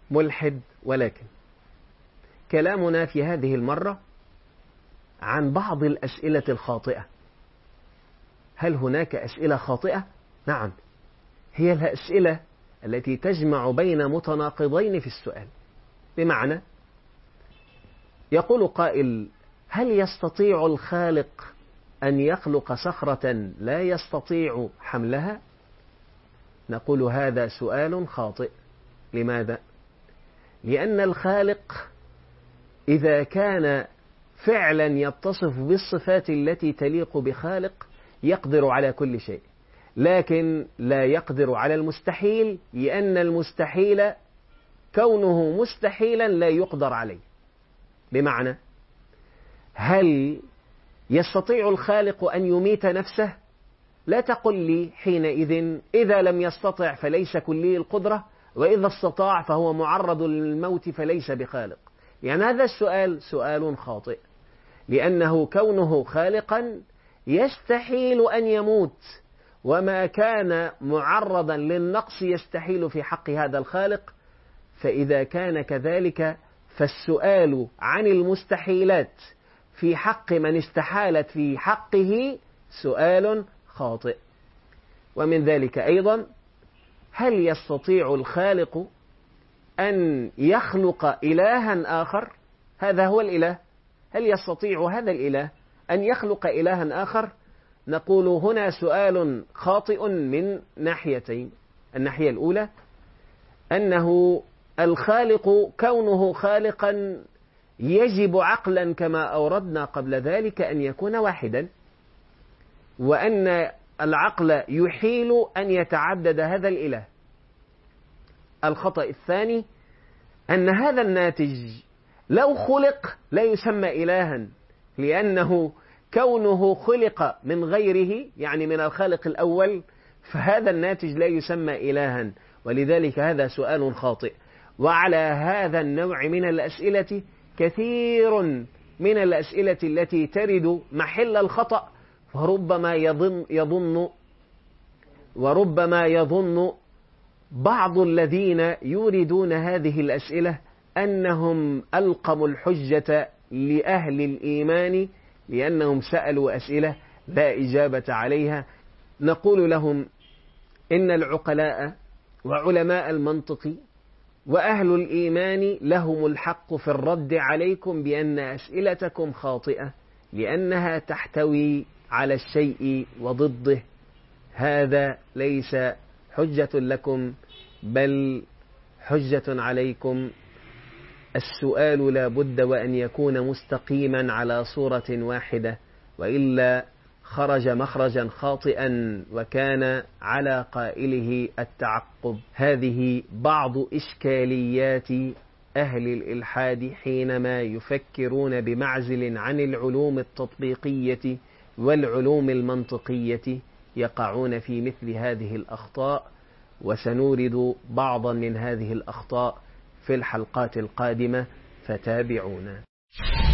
ملحد، ولكن كلامنا في هذه المرة عن بعض الأسئلة الخاطئة. هل هناك أسئلة خاطئة؟ نعم، هي الأسئلة التي تجمع بين متناقضين في السؤال. بمعنى يقول قائل: هل يستطيع الخالق أن يخلق صخرة لا يستطيع حملها؟ نقول هذا سؤال خاطئ. لماذا؟ لأن الخالق إذا كان فعلا يتصف بالصفات التي تليق بخالق يقدر على كل شيء، لكن لا يقدر على المستحيل، لأن المستحيل كونه مستحيلا لا يقدر عليه. بمعنى هل يستطيع الخالق أن يميت نفسه؟ لا تقل لي حينئذ إذا لم يستطع فليس كلي القدرة، وإذا استطاع فهو معرض للموت فليس بخالق. يعني هذا السؤال سؤال خاطئ، لأنه كونه خالقا يستحيل أن يموت، وما كان معرضا للنقص يستحيل في حق هذا الخالق. فإذا كان كذلك فالسؤال عن المستحيلات في حق من استحالت في حقه سؤال خاطئ. ومن ذلك أيضا: هل يستطيع الخالق أن يخلق إلها آخر؟ هذا هو الإله. هل يستطيع هذا الإله أن يخلق إلها آخر؟ نقول هنا سؤال خاطئ من ناحيتين. الناحية الأولى أنه الخالق كونه خالقا يجب عقلا كما أوردنا قبل ذلك أن يكون واحدا، وأن العقل يحيل أن يتعدد هذا الإله. الخطأ الثاني أن هذا الناتج لو خلق لا يسمى إلها، لأنه كونه خلق من غيره يعني من الخالق الأول، فهذا الناتج لا يسمى إلها، ولذلك هذا سؤال خاطئ. وعلى هذا النوع من الأسئلة كثير من الأسئلة التي ترد محل الخطأ، وربما يظن بعض الذين يوردون هذه الأسئلة أنهم ألقموا الحجة لأهل الإيمان لأنهم سألوا أسئلة لا إجابة عليها. نقول لهم إن العقلاء وعلماء المنطق وأهل الإيمان لهم الحق في الرد عليكم بأن أسئلتكم خاطئة، لأنها تحتوي على الشيء وضده. هذا ليس حجة لكم بل حجة عليكم. السؤال لا بد وأن يكون مستقيما على صورة واحدة، وإلا خرج مخرجا خاطئا وكان على قائله التعقب. هذه بعض إشكاليات أهل الإلحاد حينما يفكرون بمعزل عن العلوم التطبيقية والعلوم المنطقية، يقعون في مثل هذه الأخطاء، وسنورد بعضا من هذه الأخطاء في الحلقات القادمة، فتابعونا.